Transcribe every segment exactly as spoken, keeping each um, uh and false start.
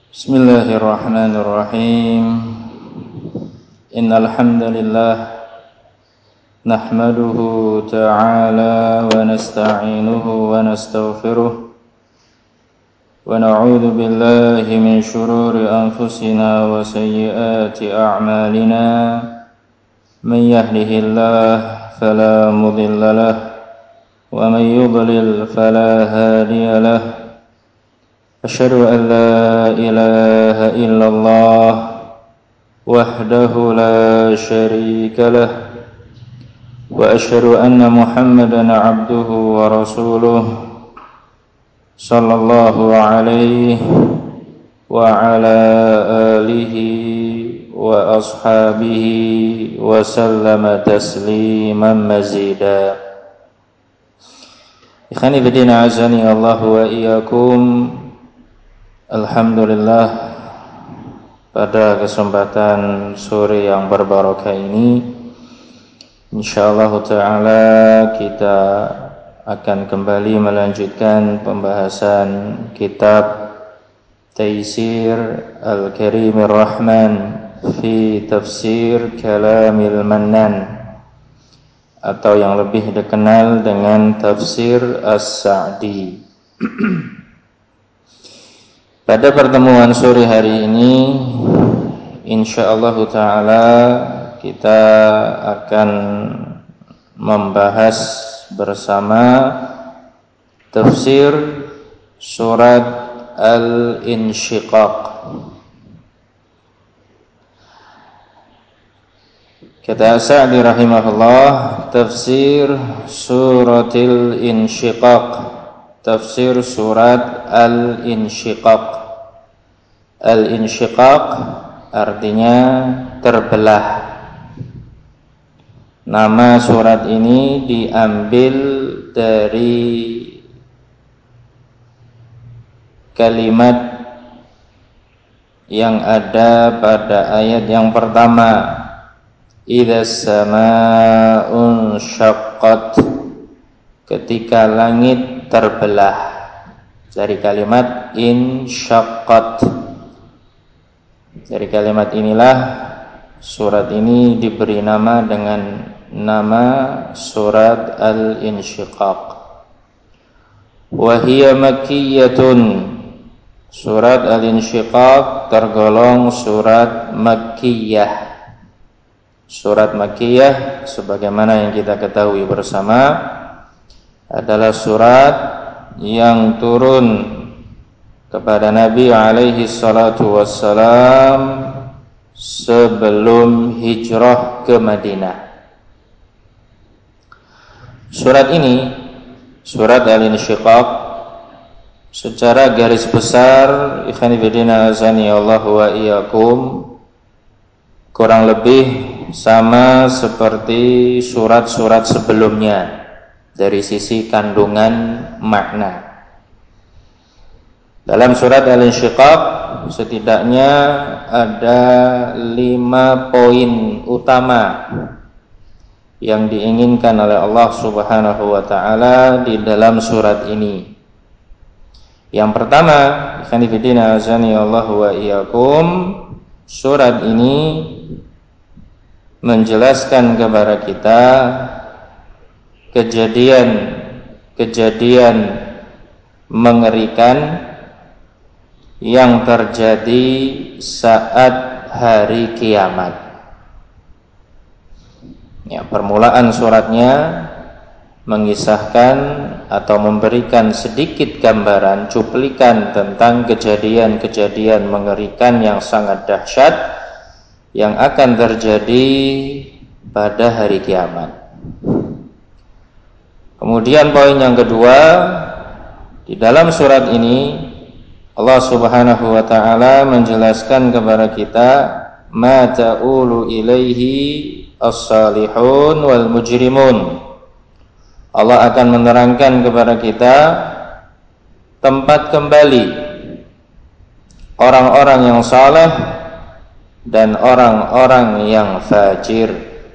Bismillahirrahmanirrahim. Innal hamdalillah nahmaduhu ta'ala wa nasta'inuhu wa nastaghfiruh wa na'udzu billahi min shururi anfusina wa sayyiati a'malina. Man yahdihillahu fala mudilla lahu wa man yudlil fala hadiya lahu. Asyhadu an la ilaha illallah wahdahu la syarika lah wa asyhadu anna Muhammadan abduhu wa rasuluh sallallahu alaihi wa ala alihi wa ashabihi wa sallama tasliman mazida. Ikhwani fillah azani Allah wa iyyakum. Alhamdulillah, pada kesempatan sore yang berbarokah ini insyaallah ta'ala kita akan kembali melanjutkan pembahasan kitab Taisir Al-Karimir Rahman fi Tafsir Kalamil Mannan, atau yang lebih dikenal dengan Tafsir As-Sa'di. Pada pertemuan sore hari ini insyaallah ta'ala kita akan membahas bersama tafsir surat Al-Insyiqaq. Kata Sa'di rahimahullah, tafsir suratil Insyiqaq, tafsir surat Al-Insyiqaq. Al-Insyiqaq artinya terbelah. Nama surat ini diambil dari kalimat yang ada pada ayat yang pertama, idzas samaa'un syaqqat, ketika langit terbelah, dari kalimat insyaqqat. Dari kalimat inilah surat ini diberi nama dengan nama surat Al-Insyiqaq. Wa hiya makkiyatun, surat Al-Insyiqaq tergolong surat makkiyah. Surat makkiyah sebagaimana yang kita ketahui bersama adalah surat yang turun kepada Nabi alaihi salatu wassalam sebelum hijrah ke Madinah. Surat ini, surat Al-Insyiqaq, secara garis besar ikhwan fillah azani Allah wa iyyakum, kurang lebih sama seperti surat-surat sebelumnya dari sisi kandungan makna. Dalam surat Al-Insyiqaq setidaknya ada lima poin utama yang diinginkan oleh Allah Subhanahu wa ta'ala di dalam surat ini. Yang pertama, ikhwan fillah azani Allah wa iyyakum, surat ini menjelaskan kepada kita kejadian-kejadian mengerikan yang terjadi saat hari kiamat. Ya, permulaan suratnya mengisahkan atau memberikan sedikit gambaran, cuplikan tentang kejadian-kejadian mengerikan yang sangat dahsyat yang akan terjadi pada hari kiamat. Kemudian poin yang kedua, di dalam surat ini Allah Subhanahu wa ta'ala menjelaskan kepada kita ma ta'ulu ilaihi as-salihun wal mujrimun. Allah akan menerangkan kepada kita tempat kembali orang-orang yang saleh dan orang-orang yang fajir.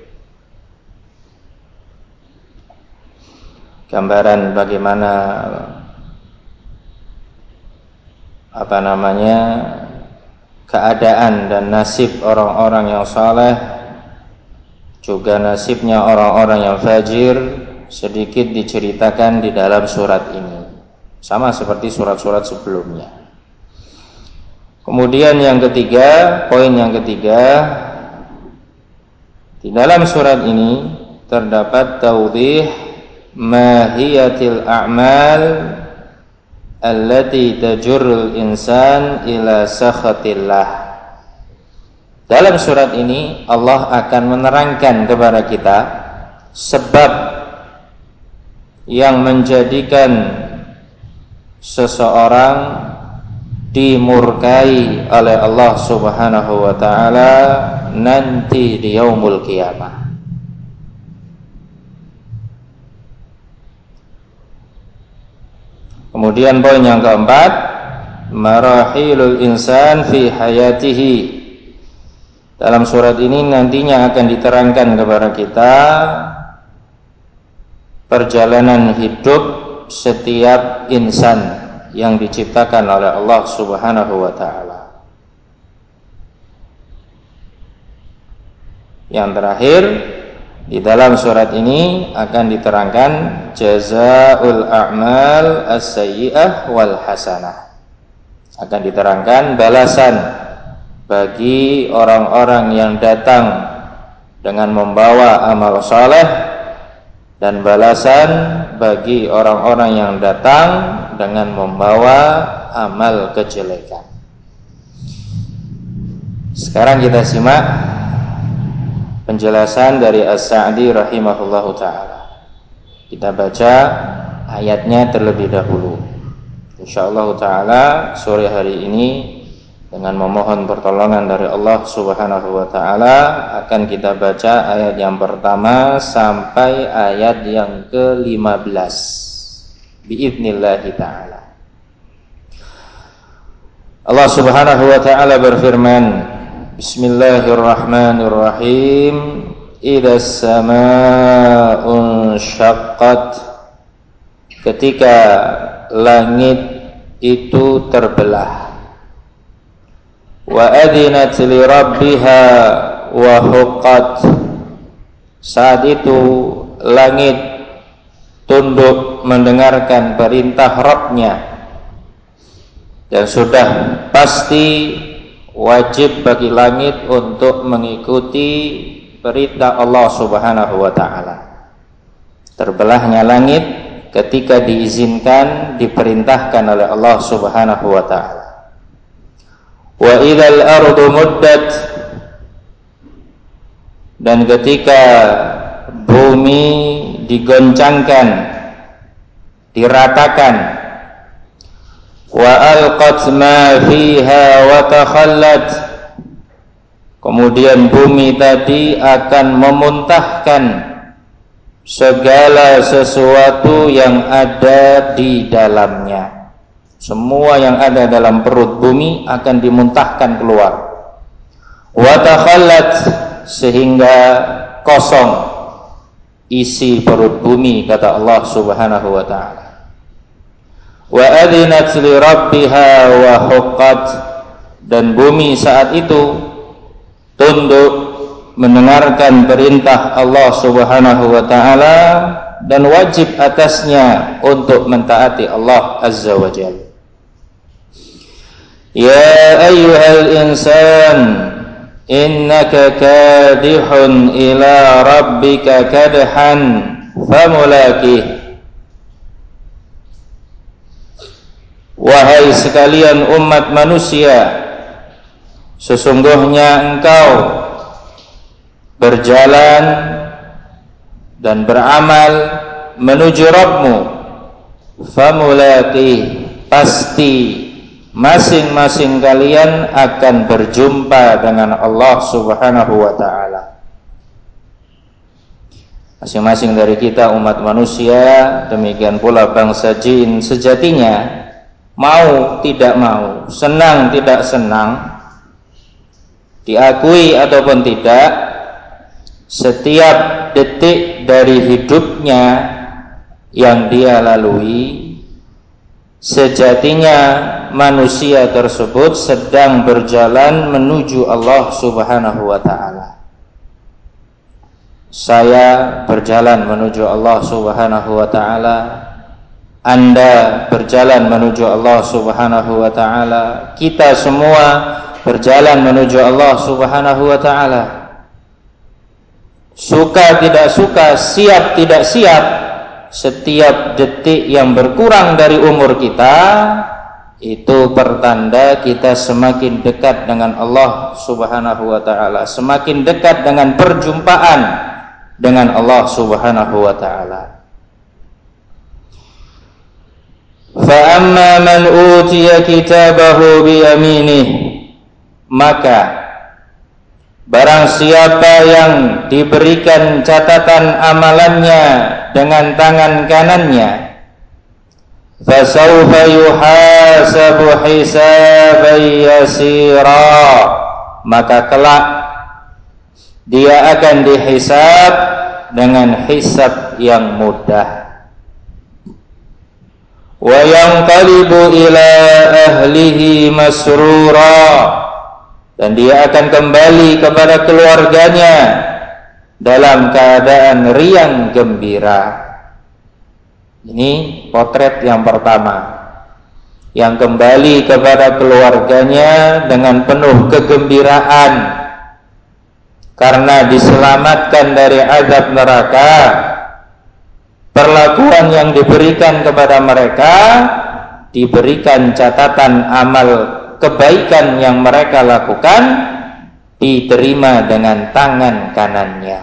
Gambaran bagaimana apa namanya keadaan dan nasib orang-orang yang saleh, juga nasibnya orang-orang yang fajir sedikit diceritakan di dalam surat ini, sama seperti surat-surat sebelumnya. Kemudian yang ketiga, poin yang ketiga, di dalam surat ini terdapat taudih mahiyatil a'mal allati tajurrul insan ila sakhatillah. Dalam surat ini Allah akan menerangkan kepada kita sebab yang menjadikan seseorang dimurkai oleh Allah Subhanahu wa taala nanti di yaumul qiyamah. Kemudian poin yang keempat, marahilul insan fi hayatihi. Dalam surat ini nantinya akan diterangkan kepada kita perjalanan hidup setiap insan yang diciptakan oleh Allah Subhanahu wa taala. Yang terakhir, di dalam surat ini akan diterangkan jazaa'ul a'mal as-sayyi'ah wal hasanah. Akan diterangkan balasan bagi orang-orang yang datang dengan membawa amal saleh dan balasan bagi orang-orang yang datang dengan membawa amal kejelekan. Sekarang kita simak penjelasan dari As-Sa'di rahimahullahu ta'ala. Kita baca ayatnya terlebih dahulu. Insyaallah ta'ala sore hari ini dengan memohon pertolongan dari Allah Subhanahu wa ta'ala akan kita baca ayat yang pertama sampai ayat yang ke lima belas biidznillah ta'ala. Allah Subhanahu wa ta'ala berfirman, Bismillahirrahmanirrahim. Idza samaa'un syaqqat, ketika langit itu terbelah. Wa adzinat li rabbiha wa huqqat, saat itu langit tunduk mendengarkan perintah Rabb-nya dan sudah pasti wajib bagi langit untuk mengikuti perintah Allah Subhanahu wa ta'ala. Terbelahnya langit ketika diizinkan, diperintahkan oleh Allah Subhanahu wa ta'ala. Wa idzal ardu muddat, dan ketika bumi digoncangkan, diratakan. Wa alqat ma fiha wa takhallat, kemudian bumi tadi akan memuntahkan segala sesuatu yang ada di dalamnya. Semua yang ada dalam perut bumi akan dimuntahkan keluar. Wa takhallat, sehingga kosong isi perut bumi, kata Allah Subhanahu wa ta'ala. Wa adzinat li rabbiha wa huqqat, dan bumi saat itu tunduk mendengarkan perintah Allah Subhanahu wa ta'ala dan wajib atasnya untuk mentaati Allah Azza wa Jalla. Ya ayyuhal insan innaka kadihun ila rabbika kadhan famulaqih. Wahai sekalian umat manusia, sesungguhnya engkau berjalan dan beramal menuju Rabb-Mu. Famulaqih, pasti masing-masing kalian akan berjumpa dengan Allah Subhanahu wa ta'ala. Masing-masing dari kita umat manusia, demikian pula bangsa jin, sejatinya mau tidak mau, senang tidak senang, diakui ataupun tidak, setiap detik dari hidupnya yang dia lalui sejatinya manusia tersebut sedang berjalan menuju Allah Subhanahu wa ta'ala. Saya berjalan menuju Allah Subhanahu wa ta'ala, Anda berjalan menuju Allah Subhanahu wa ta'ala, kita semua berjalan menuju Allah Subhanahu wa ta'ala. Suka tidak suka, siap tidak siap, setiap detik yang berkurang dari umur kita itu pertanda kita semakin dekat dengan Allah Subhanahu wa ta'ala, semakin dekat dengan perjumpaan dengan Allah Subhanahu wa ta'ala. Fa amma man utiya kitabahu bi yaminih, maka barang siapa yang diberikan catatan amalannya dengan tangan kanannya, fasawfa yuhasabu hisaban yasira, maka kelak dia akan dihisab dengan hisab yang mudah. Wa yanqalibu ila ahlihi masrura, dan dia akan kembali kepada keluarganya dalam keadaan riang gembira. Ini potret yang pertama, yang kembali kepada keluarganya dengan penuh kegembiraan karena diselamatkan dari azab neraka. Perlakuan yang diberikan kepada mereka, diberikan catatan amal kebaikan yang mereka lakukan, diterima dengan tangan kanannya.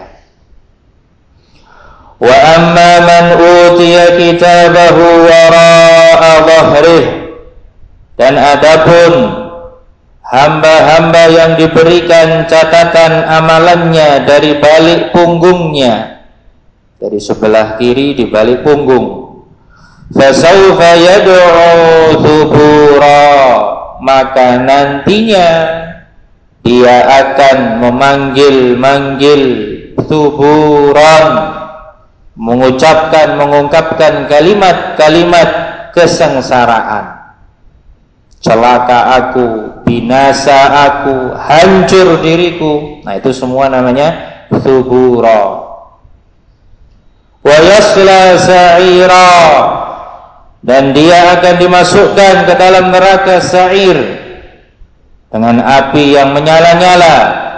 Wa amma man utiya kitabahu wara'a dhahrih, dan adapun hamba-hamba yang diberikan catatan amalannya dari balik punggungnya, dari sebelah kiri di balik punggung, fasawfa yad'u thubura, maka nantinya dia akan memanggil-manggil thuburan, mengucapkan, mengungkapkan kalimat-kalimat kesengsaraan. Celaka aku, binasa aku, hancur diriku. Nah, itu semua namanya thubura. Wa yasla sa'ira, dan dia akan dimasukkan ke dalam neraka sa'ir dengan api yang menyala-nyala.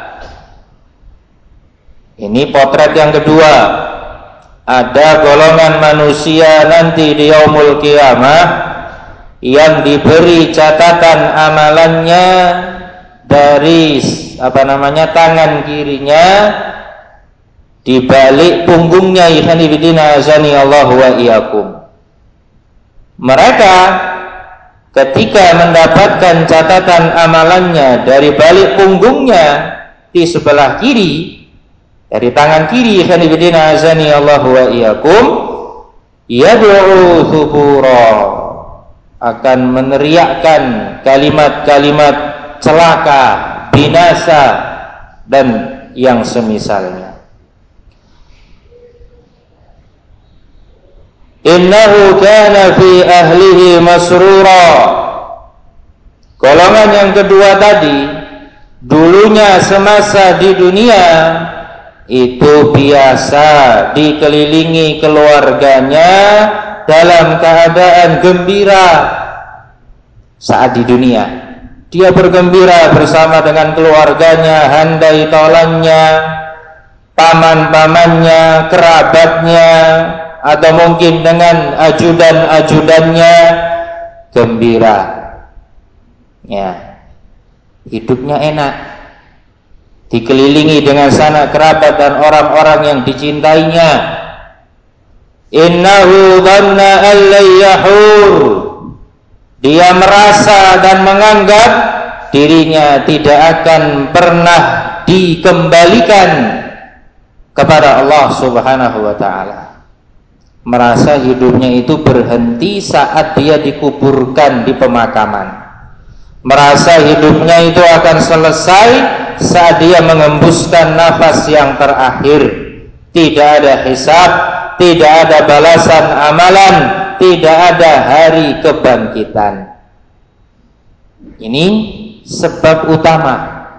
Ini potret yang kedua. Ada golongan manusia nanti di yaumul qiyamah yang diberi catatan amalannya dari apa namanya tangan kirinya di balik punggungnya. Ihani bidina azani Allah wa iyyakum. Mereka ketika mendapatkan catatan amalannya dari balik punggungnya di sebelah kiri, dari tangan kiri, ihani bidina azani Allah wa iyyakum, yad'u thubura, akan meneriakkan kalimat-kalimat celaka, binasa, dan yang semisalnya. Innahu kana fi ahlihi masrura. Golongan yang kedua tadi, dulunya semasa di dunia itu biasa dikelilingi keluarganya dalam keadaan gembira. Saat di dunia dia bergembira bersama dengan keluarganya, handai tolannya, paman-pamannya, kerabatnya, atau mungkin dengan ajudan-ajudannya, gembira. Ya, hidupnya enak, dikelilingi dengan sanak kerabat dan orang-orang yang dicintainya. Innahu dhanna an la yahur, dia merasa dan menganggap dirinya tidak akan pernah dikembalikan kepada Allah Subhanahu wa ta'ala. Merasa hidupnya itu berhenti saat dia dikuburkan di pemakaman. Merasa hidupnya itu akan selesai saat dia mengembuskan nafas yang terakhir. Tidak ada hisab, tidak ada balasan amalan, tidak ada hari kebangkitan. Ini sebab utama.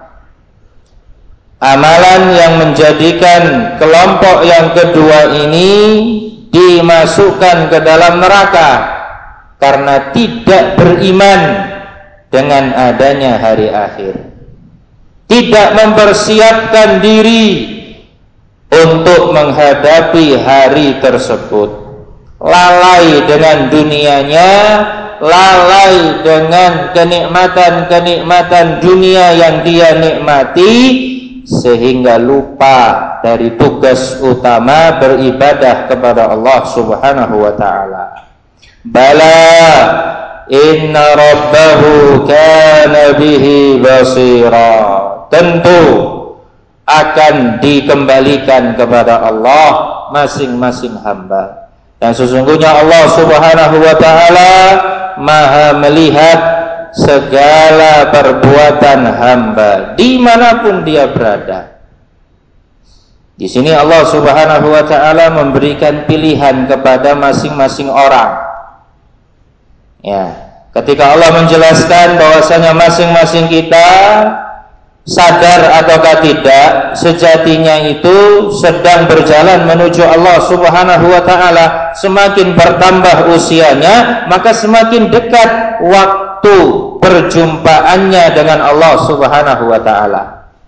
Amalan yang menjadikan kelompok yang kedua ini dimasukkan ke dalam neraka karena tidak beriman dengan adanya hari akhir, tidak mempersiapkan diri untuk menghadapi hari tersebut, lalai dengan dunianya, lalai dengan kenikmatan-kenikmatan dunia yang dia nikmati, sehingga lupa dari tugas utama beribadah kepada Allah Subhanahu wa ta'ala. Bala inna rabbahu kana bihi basira. Tentu akan dikembalikan kepada Allah masing-masing hamba, dan sesungguhnya Allah Subhanahu wa ta'ala maha melihat segala perbuatan hamba dimanapun dia berada. Di sini Allah Subhanahu wa ta'ala memberikan pilihan kepada masing-masing orang. Ya, ketika Allah menjelaskan bahwasanya masing-masing kita sadar ataukah tidak, sejatinya itu sedang berjalan menuju Allah Subhanahu wa ta'ala. Semakin bertambah usianya, maka semakin dekat waktu perjumpaannya dengan Allah Subhanahu wa ta'ala.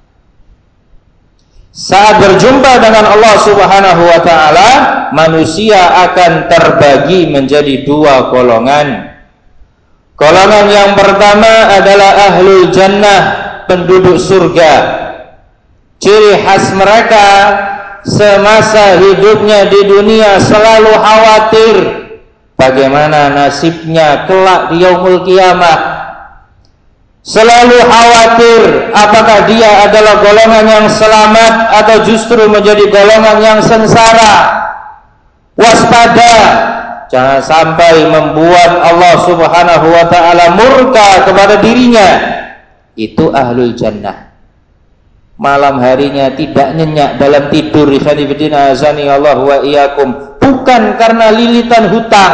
Saat berjumpa dengan Allah Subhanahu wa ta'ala, manusia akan terbagi menjadi dua golongan. Golongan yang pertama adalah ahlul jannah, penduduk surga. Ciri khas mereka semasa hidupnya di dunia selalu khawatir bagaimana nasibnya kelak di yaumul qiyamah. Selalu khawatir apakah dia adalah golongan yang selamat atau justru menjadi golongan yang sengsara. Waspada, jangan sampai membuat Allah Subhanahu wa ta'ala murka kepada dirinya. Itu ahlul jannah. Malam harinya tidak nyenyak dalam tidur, ikhwanifidina azani Allah wa iyyakum, bukan karena lilitan hutang,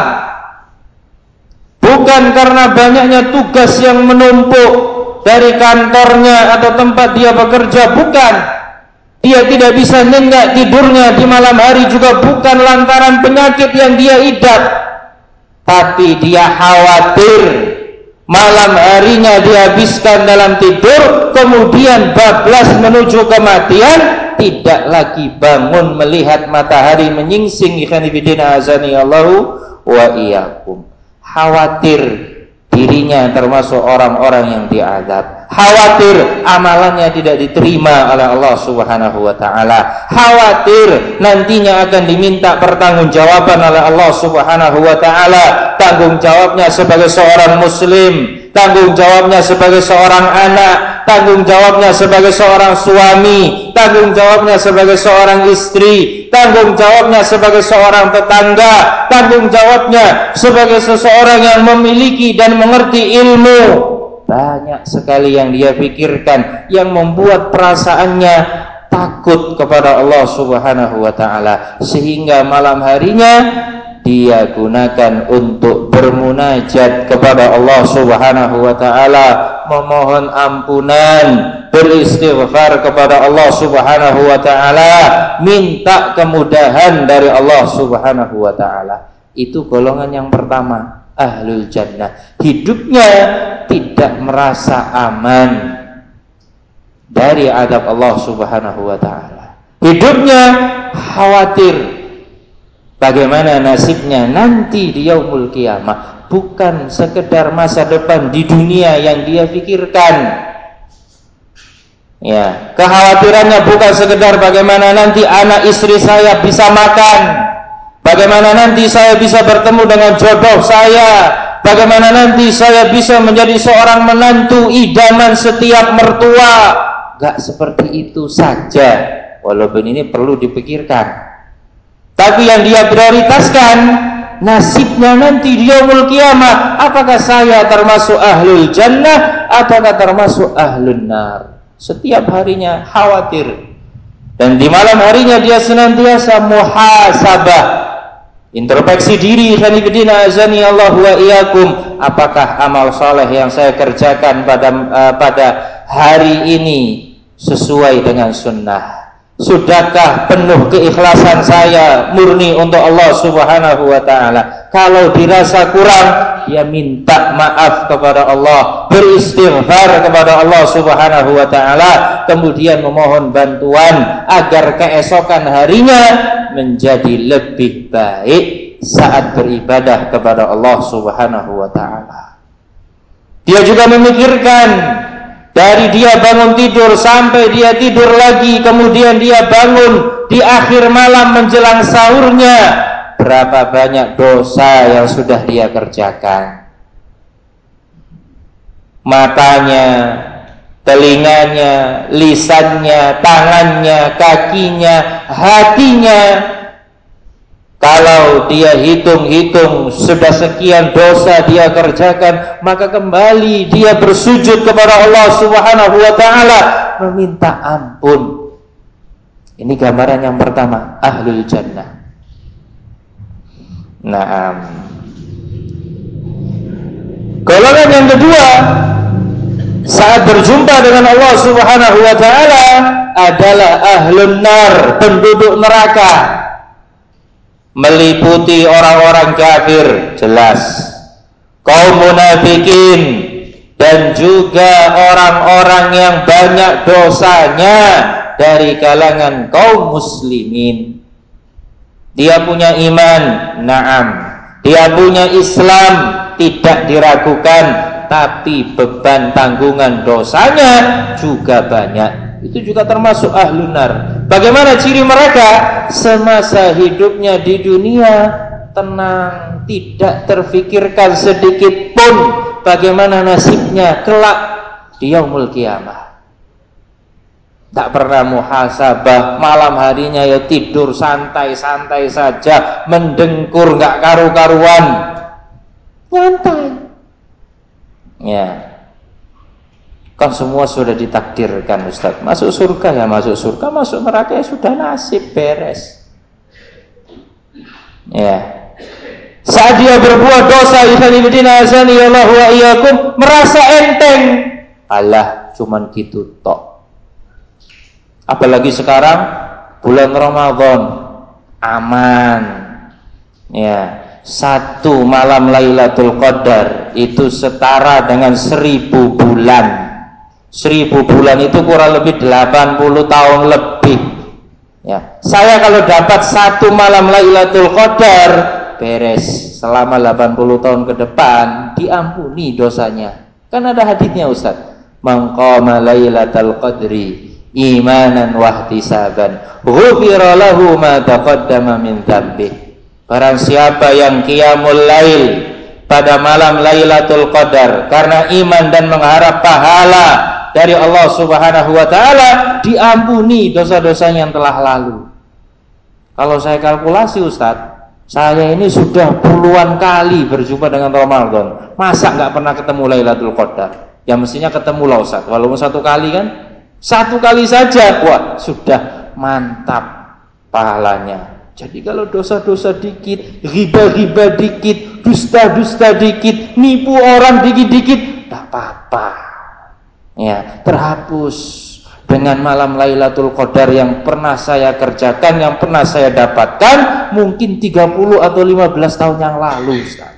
bukan karena banyaknya tugas yang menumpuk dari kantornya atau tempat dia bekerja, bukan. Dia tidak bisa nyenyak tidurnya di malam hari juga bukan lantaran penyakit yang dia idap, tapi dia khawatir malam harinya dihabiskan dalam tidur, kemudian bablas menuju kematian, tidak lagi bangun melihat matahari menyingsing. Ikhwanifidina azani Allahu wa iyyakum. Khawatir dirinya termasuk orang-orang yang diazab, khawatir amalannya tidak diterima oleh Allah Subhanahu wa ta'ala, khawatir nantinya akan diminta pertanggungjawaban oleh Allah Subhanahu wa ta'ala, tanggung jawabnya sebagai seorang muslim, tanggung jawabnya sebagai seorang anak, tanggung jawabnya sebagai seorang suami, tanggung jawabnya sebagai seorang istri, tanggung jawabnya sebagai seorang tetangga, tanggung jawabnya sebagai seseorang yang memiliki dan mengerti ilmu. Banyak sekali yang dia pikirkan yang membuat perasaannya takut kepada Allah Subhanahu wa ta'ala, sehingga malam harinya dia gunakan untuk bermunajat kepada Allah Subhanahu wa ta'ala, memohon ampunan, beristighfar kepada Allah Subhanahu wa ta'ala, minta kemudahan dari Allah Subhanahu wa ta'ala. Itu golongan yang pertama, ahlul jannah. Hidupnya tidak merasa aman dari adab Allah Subhanahu wa ta'ala. Hidupnya khawatir bagaimana nasibnya nanti di yaumul qiyamah, bukan sekedar masa depan di dunia yang dia pikirkan. Ya, kekhawatirannya bukan sekedar bagaimana nanti anak istri saya bisa makan, bagaimana nanti saya bisa bertemu dengan jodoh saya, bagaimana nanti saya bisa menjadi seorang menantu idaman setiap mertua. Gak seperti itu saja, walaupun ini perlu dipikirkan. Tapi yang dia prioritaskan nasibnya nanti di yaumul qiyamah. Apakah saya termasuk ahlul jannah ataukah termasuk ahlun nar? Setiap harinya khawatir, dan di malam harinya dia senantiasa muhasabah, Introspeksi diri, khanifidina azani Allah wa iyyakum. Apakah amal soleh yang saya kerjakan pada uh, pada hari ini sesuai dengan sunnah? Sudahkah penuh keikhlasan saya murni untuk Allah Subhanahu wa ta'ala? Kalau dirasa kurang, ya minta maaf kepada Allah, beristighfar kepada Allah Subhanahu wa ta'ala, kemudian memohon bantuan agar keesokan harinya menjadi lebih baik saat beribadah kepada Allah Subhanahu wa ta'ala. Dia juga memikirkan dari dia bangun tidur sampai dia tidur lagi, kemudian dia bangun di akhir malam menjelang sahurnya, berapa banyak dosa yang sudah dia kerjakan. Matanya, telinganya, lisannya, tangannya, kakinya, hatinya, kalau dia hitung-hitung sudah sekian dosa dia kerjakan, maka kembali dia bersujud kepada Allah Subhanahu wa ta'ala meminta ampun. Ini gambaran yang pertama, ahlul jannah. Naam. Golongan yang kedua, saat berjumpa dengan Allah Subhanahu wa ta'ala adalah ahlun nar, penduduk neraka. Meliputi orang-orang kafir, jelas, kaum munafikin, dan juga orang-orang yang banyak dosanya dari kalangan kaum muslimin. Dia punya iman, na'am. Dia punya Islam, tidak diragukan, tapi beban tanggungan dosanya juga banyak. Itu juga termasuk ahlun nar. Bagaimana ciri mereka? Semasa hidupnya di dunia tenang, tidak terfikirkan sedikit pun bagaimana nasibnya kelak di yaumul qiyamah. Tak pernah muhasabah, malam harinya ya tidur santai-santai saja, mendengkur nggak karu-karuan, nyantai. Ya. Kan semua sudah ditakdirkan, Ustaz. Masuk surga ya masuk surga, masuk neraka ya sudah, nasib, beres. Ya. Saat dia berbuat dosa, ikhwanifidina azani Allah wa iyyakum, merasa enteng. Alah, cuman gitu tok. Apalagi sekarang bulan Ramadan, aman. Ya. Satu malam Lailatul Qadar itu setara dengan seribu bulan. Seribu bulan itu kurang lebih delapan puluh tahun lebih. Ya, saya kalau dapat satu malam Lailatul Qadar, beres. Selama delapan puluh tahun ke depan diampuni dosanya. Kan ada hadisnya, Ustaz. Man qama Lailatul Qadri imanan wa ihtisaban, ghufira lahu ma taqaddama min dzambi. Barang siapa yang qiyamul lail pada malam Lailatul Qadar karena iman dan mengharap pahala dari Allah Subhanahu wa ta'ala, diampuni dosa-dosanya yang telah lalu. Kalau saya kalkulasi, Ustaz, saya ini sudah puluhan kali berjumpa dengan Ramadan, masa nggak pernah ketemu Lailatul Qadar? Ya mestinya ketemu lah, Ustaz, walaupun satu kali kan, satu kali saja, wah sudah mantap pahalanya. Jadi kalau dosa-dosa dikit, riba-riba dikit, dusta-dusta dikit, nipu orang dikit-dikit, tak apa-apa. Ya, terhapus dengan malam Lailatul Qadar yang pernah saya kerjakan, yang pernah saya dapatkan mungkin tiga puluh atau lima belas tahun yang lalu, Ustaz.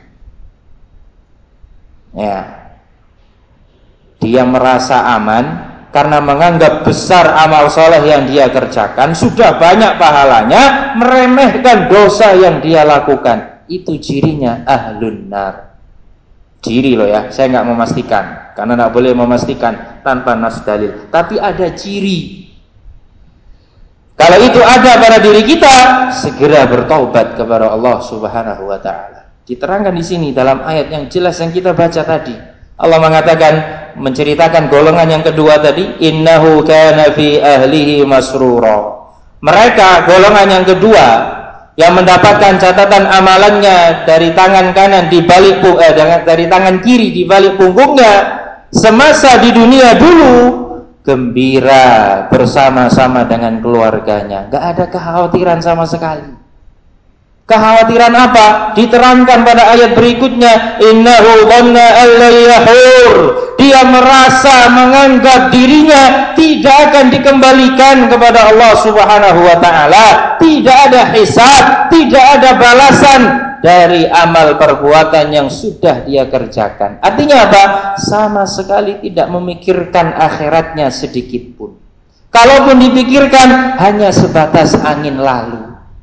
Ya. Dia merasa aman karena menganggap besar amal soleh yang dia kerjakan, sudah banyak pahalanya, meremehkan dosa yang dia lakukan. Itu cirinya ahlun nar. Ciri loh ya, saya nggak memastikan, karena nggak boleh memastikan tanpa nas dalil. Tapi ada ciri. Kalau itu ada pada diri kita, segera bertaubat kepada Allah Subhanahu wa ta'ala. Diterangkan di sini dalam ayat yang jelas yang kita baca tadi. Allah mengatakan, menceritakan golongan yang kedua tadi, innahu kana fi ahlihi masrura. Mereka golongan yang kedua yang mendapatkan catatan amalannya dari tangan kanan di balik eh, dari tangan kiri di balik punggungnya semasa di dunia dulu, gembira bersama-sama dengan keluarganya, nggak ada kekhawatiran sama sekali. Kekhawatiran apa? Diterangkan pada ayat berikutnya, innahu dhanna alla yahur. Dia merasa menganggap dirinya tidak akan dikembalikan kepada Allah Subhanahu wa taala, tidak ada hisab, tidak ada balasan dari amal perbuatan yang sudah dia kerjakan. Artinya apa? Sama sekali tidak memikirkan akhiratnya sedikit pun. Kalaupun dipikirkan, hanya sebatas angin lalu.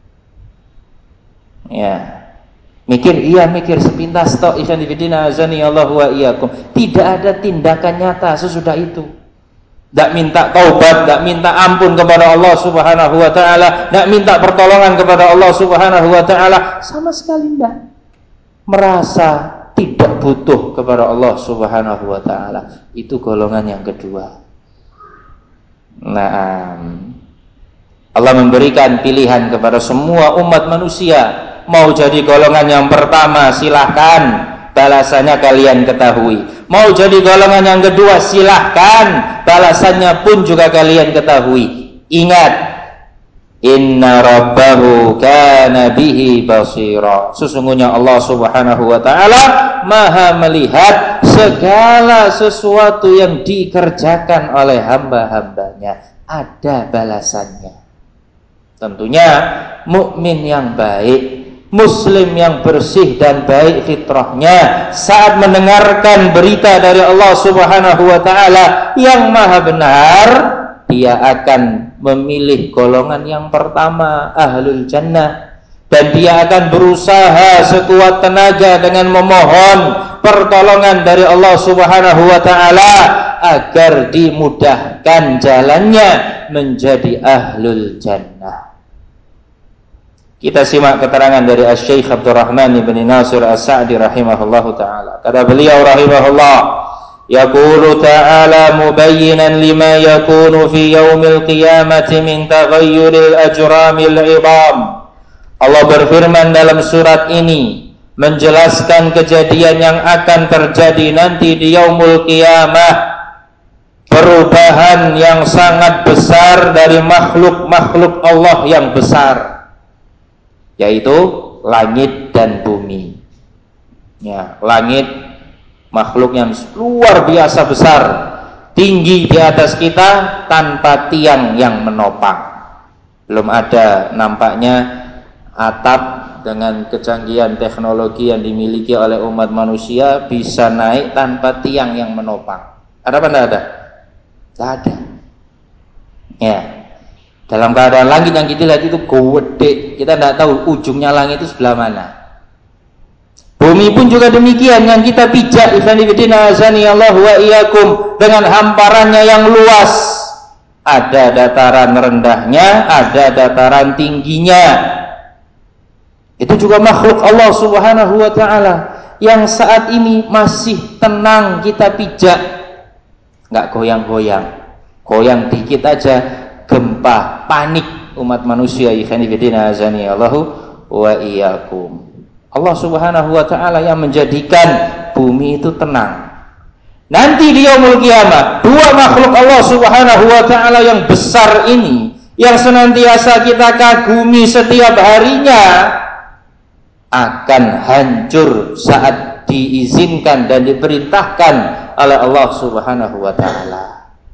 Ya, mikir iya mikir sepintas tok, ikhwan fillah azani Allah wa iyyakum. Tidak ada tindakan nyata sesudah itu. Tidak minta taubat, tidak minta ampun kepada Allah Subhanahu wa taala, tidak minta pertolongan kepada Allah Subhanahu wa taala, sama sekali tidak. Merasa tidak butuh kepada Allah Subhanahu wa taala. Itu golongan yang kedua. Nah, Allah memberikan pilihan kepada semua umat manusia. Mau jadi golongan yang pertama, silahkan, balasannya kalian ketahui. Mau jadi golongan yang kedua, silahkan, balasannya pun juga kalian ketahui. Ingat, inna rabbahu kana bihi basira. Sesungguhnya Allah Subhanahu wa taala Maha melihat segala sesuatu yang dikerjakan oleh hamba-hambanya, ada balasannya. Tentunya mukmin yang baik, Muslim yang bersih dan baik fitrahnya, saat mendengarkan berita dari Allah Subhanahu wa taala yang maha benar, dia akan memilih golongan yang pertama, ahlul jannah, dan dia akan berusaha sekuat tenaga dengan memohon pertolongan dari Allah Subhanahu wa taala agar dimudahkan jalannya menjadi ahlul jannah. Kita simak keterangan dari Asy-Syaikh Abdurrahman bin Nasir As-Sa'di rahimahullahu taala. Kata beliau rahimahullah, yaqulu ta'ala mubayyinan lima yakunu fi yaumil qiyamati min taghayyuril ajramil 'idham. Allah berfirman dalam surat ini menjelaskan kejadian yang akan terjadi nanti di yaumul qiyamah, perubahan yang sangat besar dari makhluk-makhluk Allah yang besar, yaitu langit dan bumi. Ya, langit makhluk yang luar biasa besar, tinggi di atas kita tanpa tiang yang menopang. Belum ada nampaknya atap dengan kecanggihan teknologi yang dimiliki oleh umat manusia bisa naik tanpa tiang yang menopang. Ada apa enggak ada? Tidak ada. Ya. Dalam keadaan langit yang kita lihat itu gede, kita tidak tahu ujungnya langit itu sebelah mana. Bumi pun juga demikian, yang kita pijak, ikhwanifidina azani Allah wa iyyakum, dengan hamparannya yang luas. Ada dataran rendahnya, ada dataran tingginya. Itu juga makhluk Allah Subhanahu wa taala yang saat ini masih tenang kita pijak, nggak goyang-goyang. Goyang dikit aja gempa, panik umat manusia, ikhwanifidina azani Allah wa iyyakum. Allah Subhanahu wa taala yang menjadikan bumi itu tenang. Nanti di yaumul qiyamah, dua makhluk Allah Subhanahu wa taala yang besar ini, yang senantiasa kita kagumi setiap harinya, akan hancur saat diizinkan dan diperintahkan oleh Allah Subhanahu wa taala.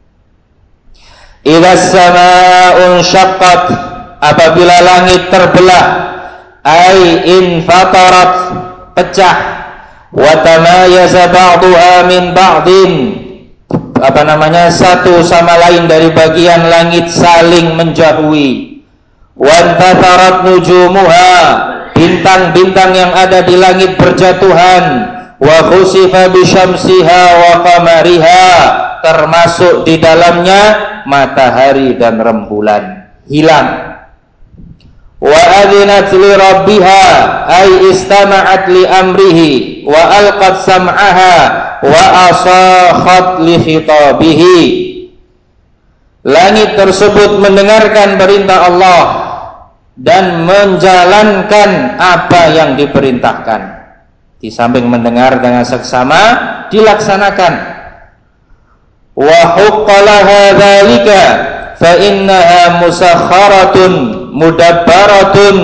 Idza samaa'un syaqqat, apabila langit terbelah, ai infatarat, pecah, wa tamayaza ba'duha min ba'din, apa namanya, satu sama lain dari bagian langit saling menjauhi, wa intatarat nujumuha, bintang-bintang yang ada di langit berjatuhan, wa khusifa bisyamsiha wa qamariha, termasuk di dalamnya matahari dan rembulan hilang. Wa adzinat li rabbiha, ay istama'at li amrihi wa alqat sam'aha wa asakhat li khitabihi. Langit tersebut mendengarkan perintah Allah dan menjalankan apa yang diperintahkan. Di samping mendengar dengan seksama, dilaksanakan. Wa huqqalaha dzalika fa innaha musakharatun mudabbaratun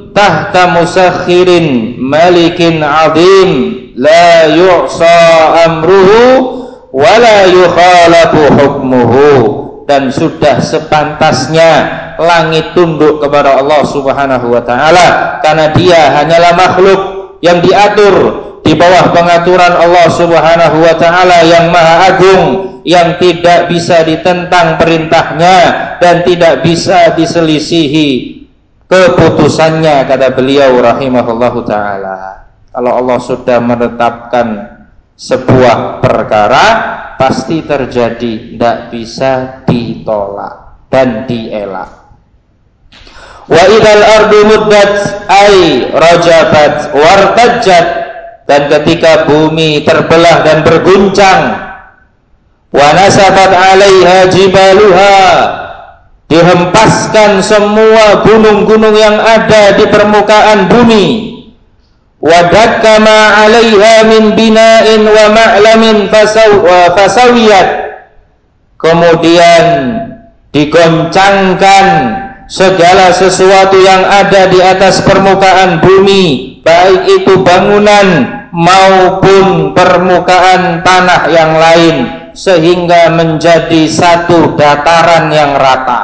tahta musakhirin malikin azim la yu'sa amruhu wa la yukhalafu hukmuhu. Dan sudah sepantasnya langit tunduk kepada Allah Subhanahu wa taala, karena dia hanyalah makhluk yang diatur di bawah pengaturan Allah Subhanahu wa taala yang maha agung, yang tidak bisa ditentang perintahnya dan tidak bisa diselisihi keputusannya, kata beliau rahimahullahu taala. Kalau Allah sudah menetapkan sebuah perkara, pasti terjadi, tidak bisa ditolak dan dielak. Wa idzal ardu muddat ay rajabat wartajat, dan ketika bumi terbelah dan berguncang, wa nasabat 'alaiha jibaluha, dihempaskan semua gunung-gunung yang ada di permukaan bumi, wa dakkama 'alaiha min bina'in wa ma'lamin fasawiyat, kemudian digoncangkan segala sesuatu yang ada di atas permukaan bumi, baik itu bangunan maupun permukaan tanah yang lain, sehingga menjadi satu dataran yang rata.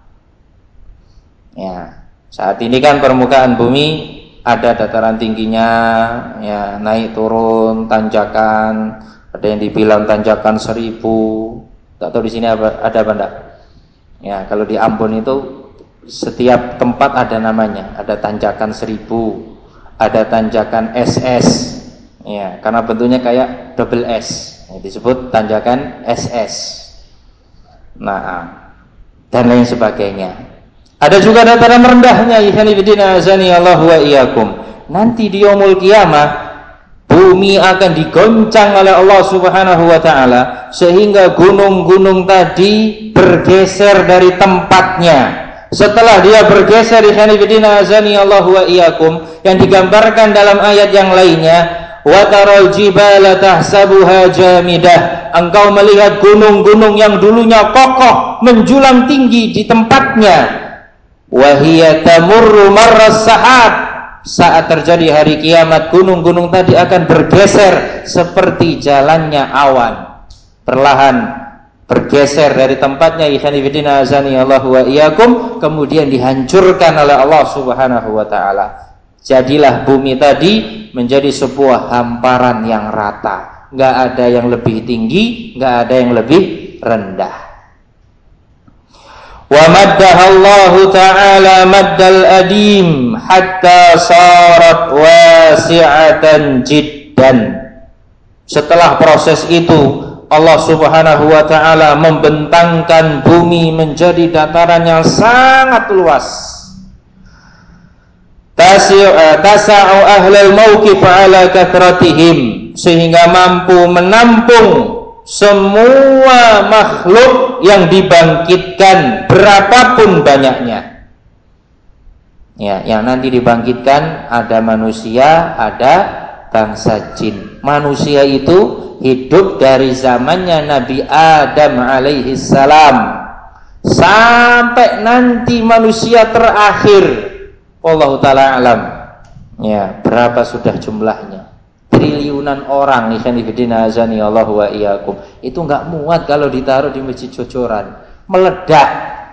Ya, saat ini kan permukaan bumi ada dataran tingginya, ya, naik turun, tanjakan, ada yang dibilang tanjakan seribu. Tak tahu di sini ada apa enggak? Ya, kalau di Ambon itu setiap tempat ada namanya, ada tanjakan seribu, ada tanjakan S S, ya, karena bentuknya kayak double S, ya, disebut tanjakan S S. Nah, dan lain sebagainya. Ada juga dataran merendahnya, ikhwanifidina azani Allah wa iyyakum. Nanti di yaumul qiyamah bumi akan digoncang oleh Allah Subhanahu wa taala sehingga gunung-gunung tadi bergeser dari tempatnya. Setelah dia bergeser, ikhwanifidina azani Allah wa iyyakum, yang digambarkan dalam ayat yang lainnya, wa taral jibala tahsabuha jamidah, engkau melihat gunung-gunung yang dulunya kokoh menjulang tinggi di tempatnya, wahiyya tamurru marras sahab, saat terjadi hari kiamat gunung-gunung tadi akan bergeser seperti jalannya awan, perlahan bergeser dari tempatnya, ikhwanifidina azani Allah wa iyyakum, kemudian dihancurkan oleh Allah Subhanahu wa taala. Jadilah bumi tadi menjadi sebuah hamparan yang rata, nggak ada yang lebih tinggi, nggak ada yang lebih rendah. Wa maddahallahu ta'ala maddal adim hatta sarat wasi'atan jiddan. Setelah proses itu, Allah Subhanahu wa ta'ala membentangkan bumi menjadi dataran yang sangat luas. Tasa'u ahlal mawqif ala kathratihim, sehingga mampu menampung semua makhluk yang dibangkitkan berapapun banyaknya. Ya, yang nanti dibangkitkan ada manusia, ada bangsa jin. Manusia itu hidup dari zamannya Nabi Adam alaihi salam sampai nanti manusia terakhir. Wallahu taala alam. Ya, berapa sudah jumlahnya? Triliunan orang, ikhwanifidina azani Allah wa iyyakum. Itu enggak muat kalau ditaruh di masjid Jojoran, meledak.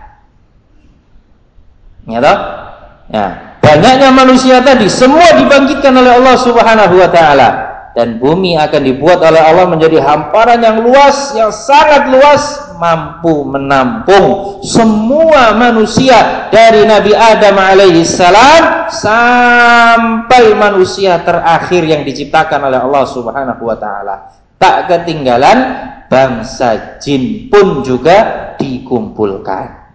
Ya toh? Ya, banyaknya manusia tadi semua dibangkitkan oleh Allah Subhanahu wa taala, dan bumi akan dibuat oleh Allah menjadi hamparan yang luas, yang sangat luas, mampu menampung semua manusia dari Nabi Adam alaihi salam sampai manusia terakhir yang diciptakan oleh Allah Subhanahu wa taala. Tak ketinggalan bangsa jin pun juga dikumpulkan.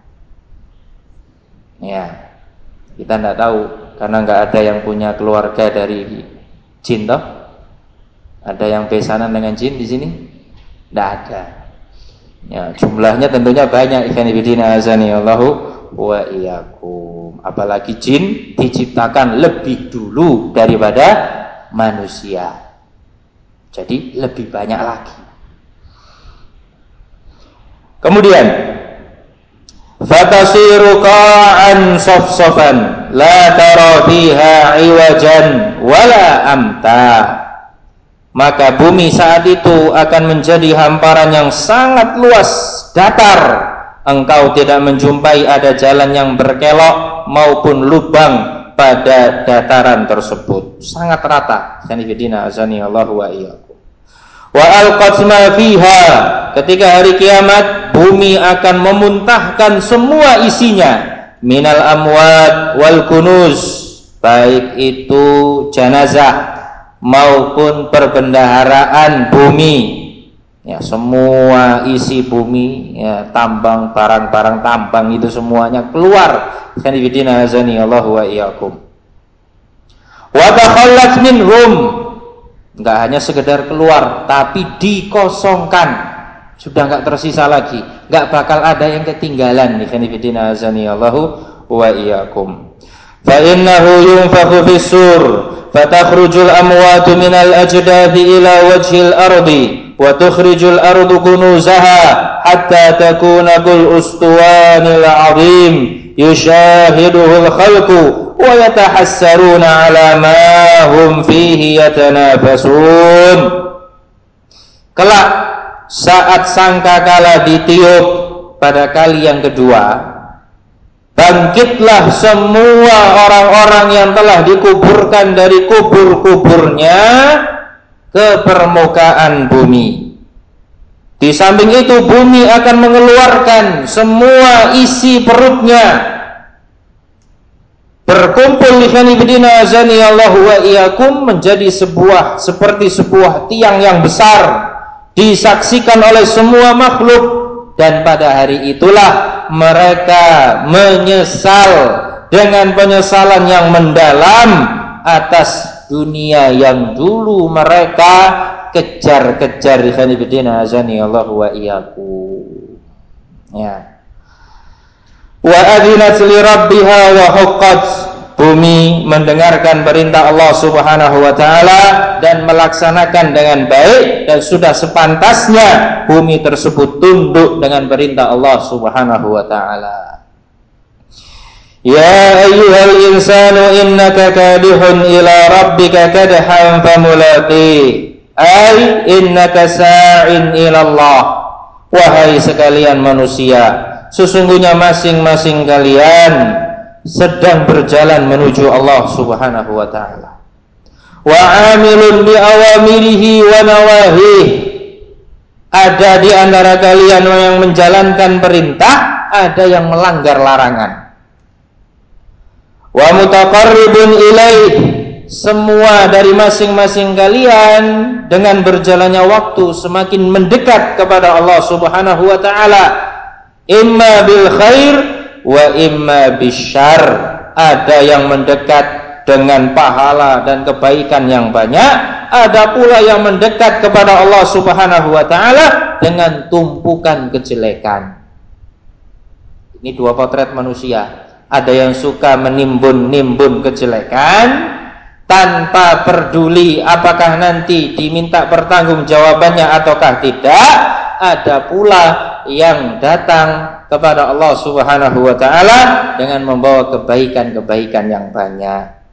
Ya, kita tidak tahu karena nggak ada yang punya keluarga dari jin toh. Ada yang besanan dengan jin di sini? Tidak ada. Ya, jumlahnya tentunya banyak, ikhwanifidina azani Allahu wa iyyakum. Apalagi jin diciptakan lebih dulu daripada manusia. Jadi lebih banyak lagi. Kemudian fatasiru qa'an safsafan la tara fiha iwajan wala amta. Maka bumi saat itu akan menjadi hamparan yang sangat luas, datar. Engkau tidak menjumpai ada jalan yang berkelok maupun lubang pada dataran tersebut. Sangat rata. Sanifidina azani Allah wa iyyakum. Wa alqat ma fiha. Ketika hari kiamat, bumi akan memuntahkan semua isinya, minal amwat wal kunuz, baik itu jenazah maupun perbendaharaan bumi, ya semua isi bumi, ya tambang, barang-barang tambang itu semuanya keluar. Sanifidina azani Allah wa iyyakum. Wa takhallat minhum, enggak hanya sekedar keluar, tapi dikosongkan. Sudah enggak tersisa lagi, enggak bakal ada yang ketinggalan. Ikhwanifidina azani Allahu wa iyyakum. Fa innahu yunfakhu fis-sur fatakhruju al-amwatu minal ajdadi ila wajhil ardi wa tukhrijul ardu kunuzaha hatta takuna kul ustuwanil azim yushahiduhu al-khalqu wa yatahassaruna ala ma hum fihi yatanafasun. Kelak saat sangkakala ditiup pada kali yang kedua, bangkitlah semua orang-orang yang telah dikuburkan dari kubur-kuburnya ke permukaan bumi. Di samping itu bumi akan mengeluarkan semua isi perutnya, berkumpul ikhwanifidina azani Allahu wa iyyakum menjadi sebuah seperti sebuah tiang yang besar, disaksikan oleh semua makhluk, dan pada hari itulah mereka menyesal dengan penyesalan yang mendalam atas dunia yang dulu mereka kejar-kejar. Ikhwanifidina azani Allahu wa iyyakum. Ya. Wa adzinat li rabbiha wa huqqat, bumi mendengarkan perintah Allah Subhanahu wa taala dan melaksanakan dengan baik, dan sudah sepantasnya bumi tersebut tunduk dengan perintah Allah Subhanahu wa taala. Ya ayyuhal insanu innaka kadihun ila rabbika kadhan famulaqi, ay innaka sa'in ila Allah. Wahai sekalian manusia, sesungguhnya masing-masing kalian sedang berjalan menuju Allah Subhanahu wa taala. Wa 'amilun bi awamirihi wa nawahih, ada di antara kalian yang menjalankan perintah, ada yang melanggar larangan. Wa mutaqarribun ilaih, semua dari masing-masing kalian dengan berjalannya waktu semakin mendekat kepada Allah Subhanahu wa taala, imma bil khair wa imma bisyar, ada yang mendekat dengan pahala dan kebaikan yang banyak, ada pula yang mendekat kepada Allah Subhanahu wa taala dengan tumpukan kejelekan. Ini dua potret manusia. Ada yang suka menimbun-nimbun kejelekan tanpa peduli apakah nanti diminta pertanggungjawabannya ataukah tidak. Ada pula yang datang kepada Allah Subhanahu wa taala dengan membawa kebaikan-kebaikan yang banyak.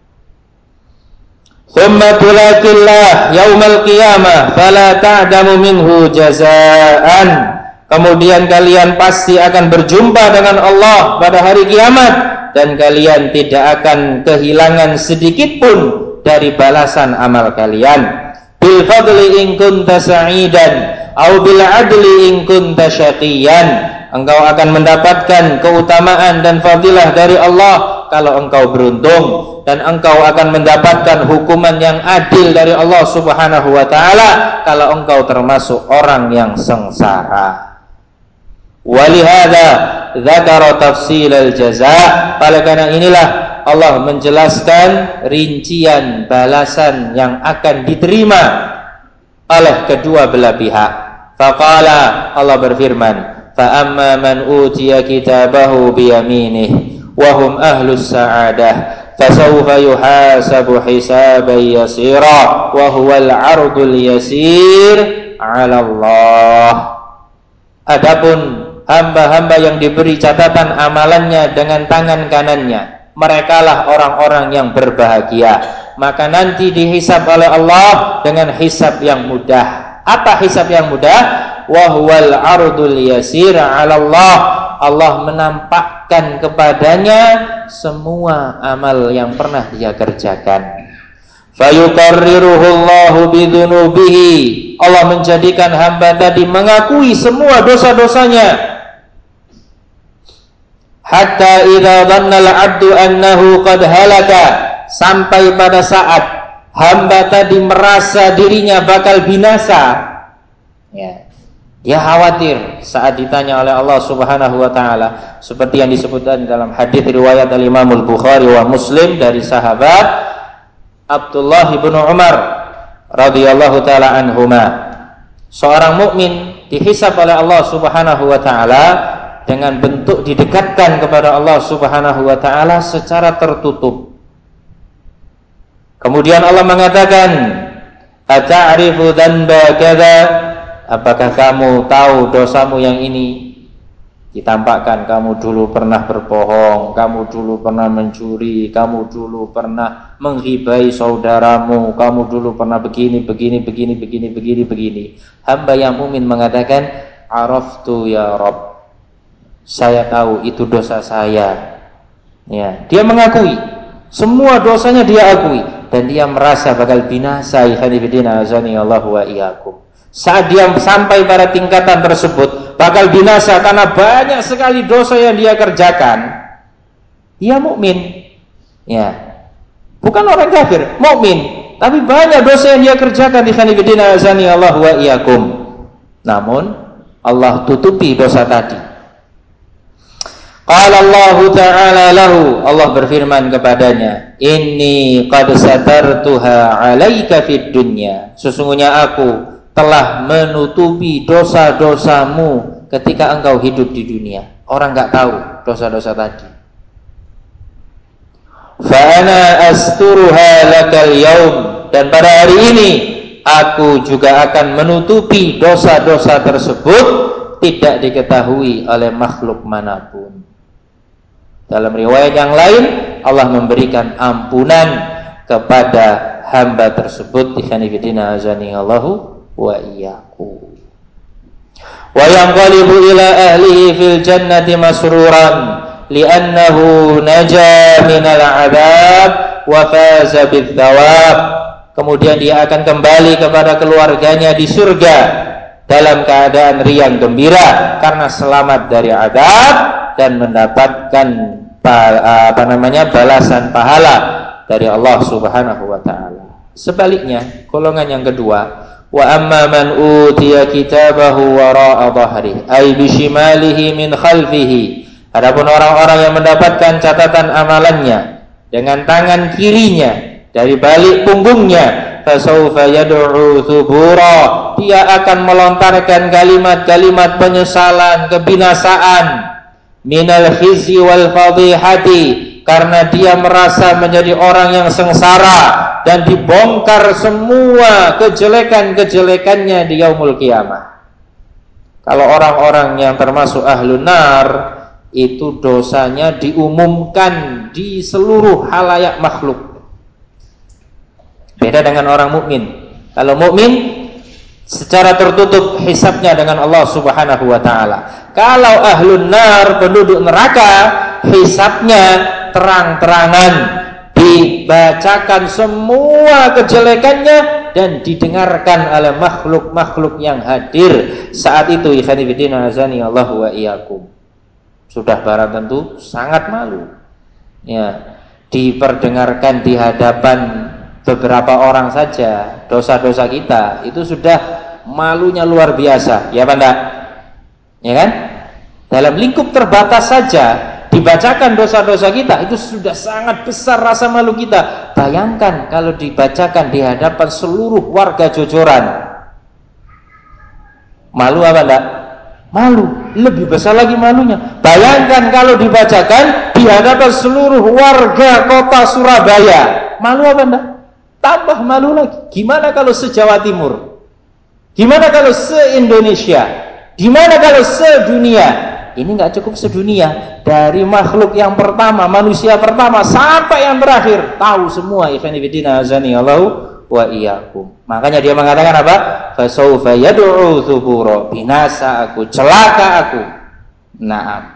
Tsumma tulaqillah yaumal qiyamah fala ta'damu minhu jazaan. Kemudian kalian pasti akan berjumpa dengan Allah pada hari kiamat, dan kalian tidak akan kehilangan sedikit pun dari balasan amal kalian. Bil fadli in kunta sa'idan au bil adli in kunta syaqiyan. Engkau akan mendapatkan keutamaan dan fadilah dari Allah kalau engkau beruntung, dan engkau akan mendapatkan hukuman yang adil dari Allah Subhanahu wa taala kalau engkau termasuk orang yang sengsara. Walihada dzakara tafsil al-jaza, oleh karena inilah Allah menjelaskan rincian balasan yang akan diterima oleh kedua belah pihak. Faqala, Allah berfirman, fa amma man utiya kitabahu bi yaminih wa hum ahlus sa'adah fasawfa yuhasabu hisaban yasira wa huwal 'ardul yasir 'ala Allah. Adapun hamba-hamba yang diberi catatan amalannya dengan tangan kanannya, merekalah orang-orang yang berbahagia. Maka nanti dihisab oleh Allah dengan hisab yang mudah. Apa hisab yang mudah? Wa huwal ardul yasir 'ala Allah. Allah menampakkan kepadanya semua amal yang pernah dia kerjakan. Fayuqarriruhu Allahu bidzunubihi. Allah menjadikan hamba tadi mengakui semua dosa-dosanya. Hatta idza dhanna al-'abdu annahu qad halaka, sampai pada saat hamba tadi merasa dirinya bakal binasa. Ya. Dia khawatir saat ditanya oleh Allah Subhanahu wa taala, seperti yang disebutkan dalam hadis riwayat Al-Imam Al-Bukhari wa Muslim dari sahabat Abdullah bin Umar radhiyallahu taala anhuma. Seorang mukmin dihisab oleh Allah Subhanahu wa taala dengan bentuk didekatkan kepada Allah Subhanahu wa taala secara tertutup. Kemudian Allah mengatakan, "Ata'rifu dzanba kadza?" Apakah kamu tahu dosamu yang ini? Ditampakkan kamu dulu pernah berbohong, kamu dulu pernah mencuri, kamu dulu pernah menghibai saudaramu, kamu dulu pernah begini, begini, begini, begini, begini, begini. Hamba yang mukmin mengatakan, "Araftu ya Rabb." Saya tahu itu dosa saya. Ya, dia mengakui semua dosanya, dia akui, dan dia merasa bakal binasa. Ikhwanifidina azani Allah wa iyyakum. Saat dia sampai pada tingkatan tersebut, bakal binasa karena banyak sekali dosa yang dia kerjakan. Dia mukmin, ya, bukan orang kafir, mukmin, tapi banyak dosa yang dia kerjakan. Ikhwanifidina azani Allah wa iyyakum. Namun Allah tutupi dosa tadi. Qala Allah Ta'ala lahu, Allah berfirman kepadanya, "Inni qad satartuha 'alaika fid dunya." Sesungguhnya aku telah menutupi dosa-dosamu ketika engkau hidup di dunia. Orang enggak tahu dosa-dosa tadi. Fa ana asturuha lakal yaum, dan pada hari ini aku juga akan menutupi dosa-dosa tersebut, tidak diketahui oleh makhluk manapun. Dalam riwayat yang lain, Allah memberikan ampunan kepada hamba tersebut. Ikhwanifidina azani Allahu wa iyyakum. Wa yanqalibu ila ahlihi fil jannati masruran li'annahu naja minal 'adzab wa faza bidz thawab. Kemudian dia akan kembali kepada keluarganya di surga dalam keadaan riang gembira karena selamat dari azab dan mendapatkan apa namanya balasan pahala dari Allah Subhanahu wa taala. Sebaliknya, golongan yang kedua, wa amma man utiya kitabahu wara'a dhahrihi ay bishimalihi min khalfihi. Adapun orang-orang yang mendapatkan catatan amalannya dengan tangan kirinya dari balik punggungnya, fasawfa yad'u thubura, dia akan melontarkan kalimat-kalimat penyesalan, kebinasaan, minal khizyi wal fadihati, karena dia merasa menjadi orang yang sengsara dan dibongkar semua kejelekan-kejelekannya di yaumul qiyamah. Kalau orang-orang yang termasuk ahlun nar, itu dosanya diumumkan di seluruh halayak makhluk. Beda dengan orang mukmin. Kalau mukmin secara tertutup hisabnya dengan Allah Subhanahu wa taala. Kalau ahlun nar, penduduk neraka, hisabnya terang-terangan, dibacakan semua kejelekannya dan didengarkan oleh makhluk-makhluk yang hadir saat itu. Ikhwanifidina azani Allah wa iyyakum. Sudah barang tentu sangat malu, ya, diperdengarkan di hadapan beberapa orang saja dosa-dosa kita, itu sudah malunya luar biasa, ya Pak enggak? Ya kan? Dalam lingkup terbatas saja dibacakan dosa-dosa kita, itu sudah sangat besar rasa malu kita. Bayangkan kalau dibacakan di hadapan seluruh warga Jojoran. Malu apa enggak? Malu, lebih besar lagi malunya. Bayangkan kalau dibacakan di hadapan seluruh warga kota Surabaya. Malu apa enggak? Tambah malu lagi. Gimana kalau se-Jawa Timur? Gimana kalau se-Indonesia? Gimana kalau se-dunia? Ini nggak cukup sedunia, dari makhluk yang pertama, manusia pertama sampai yang terakhir tahu semua. Ikhwan fillah azani Allahu wa iyyakum. Makanya dia mengatakan apa? Fasaufa yad'u thubura, binasa aku, celaka aku. Naam.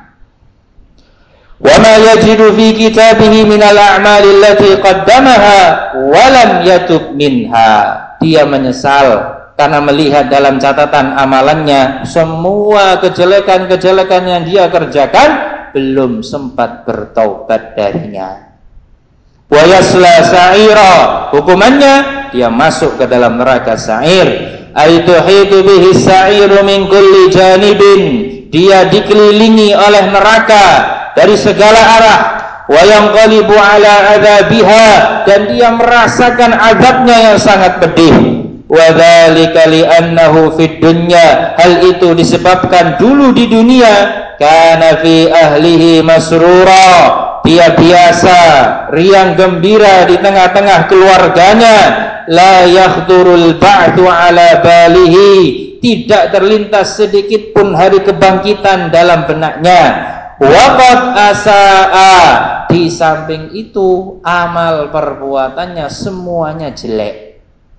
Wa ma yajidu fi kitabihi min al-a'mali allati qaddamaha wa lam yatub minha. Dia menyesal karena melihat dalam catatan amalannya semua kejelekan-kejelekan yang dia kerjakan belum sempat bertaubat darinya. Wa yasla sa'ira, hukumannya dia masuk ke dalam neraka sa'ir. Aituhitu bihi sa'iru min kulli janibin, dia dikelilingi oleh neraka dari segala arah. Wa yanqalibu ala adzabiha, dan dia merasakan azabnya yang sangat pedih. Wa dzalika li'annahu fid dunya, hal itu disebabkan dulu di dunia kana fi ahlihi masrura, dia biasa riang gembira di tengah-tengah keluarganya. La yakhdurul ba'du ala balihi, tidak terlintas sedikit pun hari kebangkitan dalam benaknya. Waqad asaa, di samping itu amal perbuatannya semuanya jelek.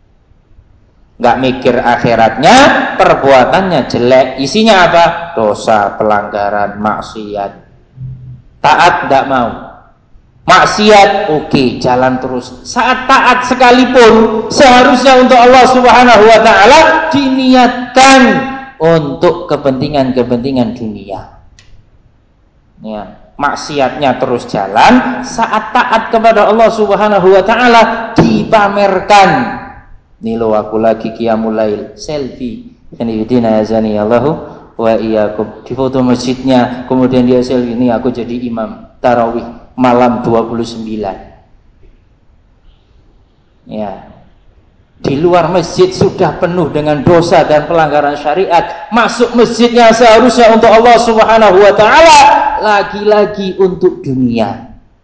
Nggak mikir akhiratnya, perbuatannya jelek. Isinya apa? Dosa, pelanggaran, maksiat. Taat nggak mau, maksiat oke, okay, jalan terus. Saat taat sekalipun seharusnya untuk Allah Subhanahu wa taala diniatkan untuk kepentingan-kepentingan dunia. Ya, maksiatnya terus jalan, saat taat kepada Allah Subhanahu wa taala dipamerkan. Nih lo aku lagi qiyamul lail, selfie. Ini bidina azani Allahu wa iyyakum. Di foto masjidnya, kemudian dia selfie, ini aku jadi imam tarawih malam dua puluh sembilan. Ya. Di luar masjid sudah penuh dengan dosa dan pelanggaran syariat. Masuk masjidnya seharusnya untuk Allah Subhanahu wa taala, lagi-lagi untuk dunia.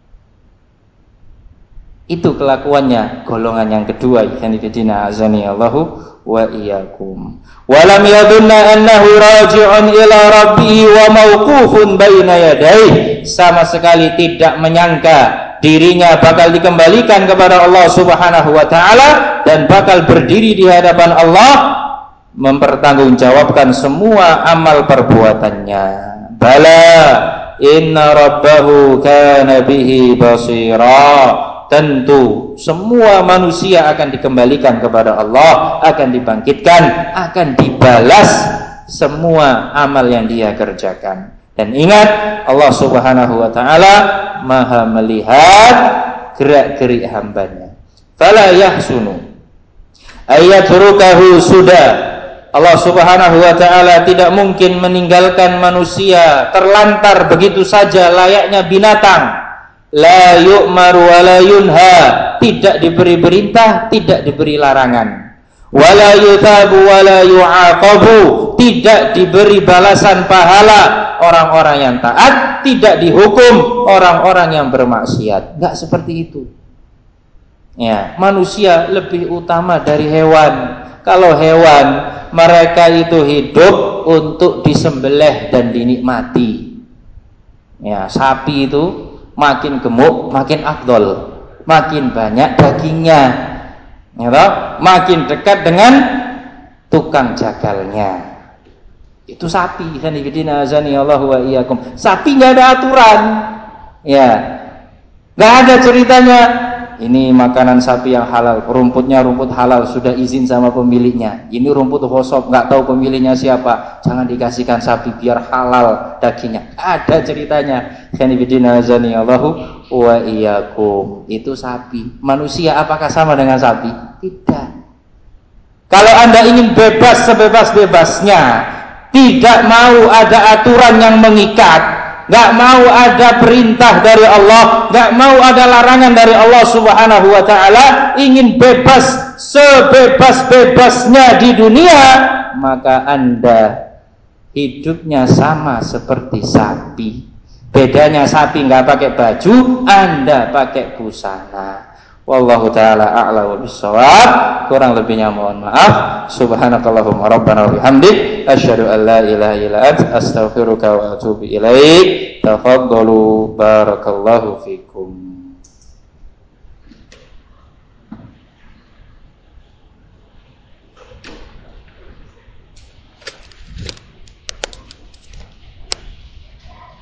Itu kelakuannya golongan yang kedua. Yanifidina azani Allahu wa iyyakum. Walam yadunna annahu raji'un ila rabbih wa mawqufun baina yadayhi, sama sekali tidak menyangka dirinya bakal dikembalikan kepada Allah Subhanahu wa taala dan bakal berdiri di hadapan Allah mempertanggungjawabkan semua amal perbuatannya. Bala inna rabbahu kana bihi basira, tentu semua manusia akan dikembalikan kepada Allah, akan dibangkitkan, akan dibalas semua amal yang dia kerjakan. Dan ingat, Allah Subhanahu wa taala Maha melihat gerak-gerik hambanya. Fala yahsunu ayatrukahu sudah. Allah Subhanahu wa taala tidak mungkin meninggalkan manusia terlantar begitu saja layaknya binatang. La yu'maru wa la yunha, tidak diberi perintah, tidak diberi larangan. Wa la yuthabu wa la yu'aqabu, tidak diberi balasan pahala orang-orang yang taat, tidak dihukum orang-orang yang bermaksiat. Enggak seperti itu. Ya, manusia lebih utama dari hewan. Kalau hewan, mereka itu hidup untuk disembelih dan dinikmati. Ya, sapi itu makin gemuk, makin afdol, makin banyak dagingnya, ya, makin dekat dengan tukang jagalnya. Itu sapi. Sapi nggak ada aturan, ya, nggak ada ceritanya. Ini makanan sapi yang halal, rumputnya rumput halal, sudah izin sama pemiliknya. Ini rumput khosop, nggak tahu pemiliknya siapa, jangan dikasihkan sapi biar halal dagingnya. Ada ceritanya. Allahu wa iyyakum. Itu sapi. Manusia apakah sama dengan sapi? Tidak. Kalau Anda ingin bebas sebebas-bebasnya, tidak mau ada aturan yang mengikat, nggak mau ada perintah dari Allah, nggak mau ada larangan dari Allah Subhanahu wa taala, ingin bebas sebebas-bebasnya di dunia, maka Anda hidupnya sama seperti sapi. Bedanya sapi nggak pakai baju, Anda pakai busana. Wallahu taala a'lam bissawab. Kurang lebihnya mohon maaf. Subhanakallahumma rabbana wa bihamdik asyhadu an la ilaha illa anta astaghfiruka wa atubu ilaik. Tafaddalu barakallahu fikum.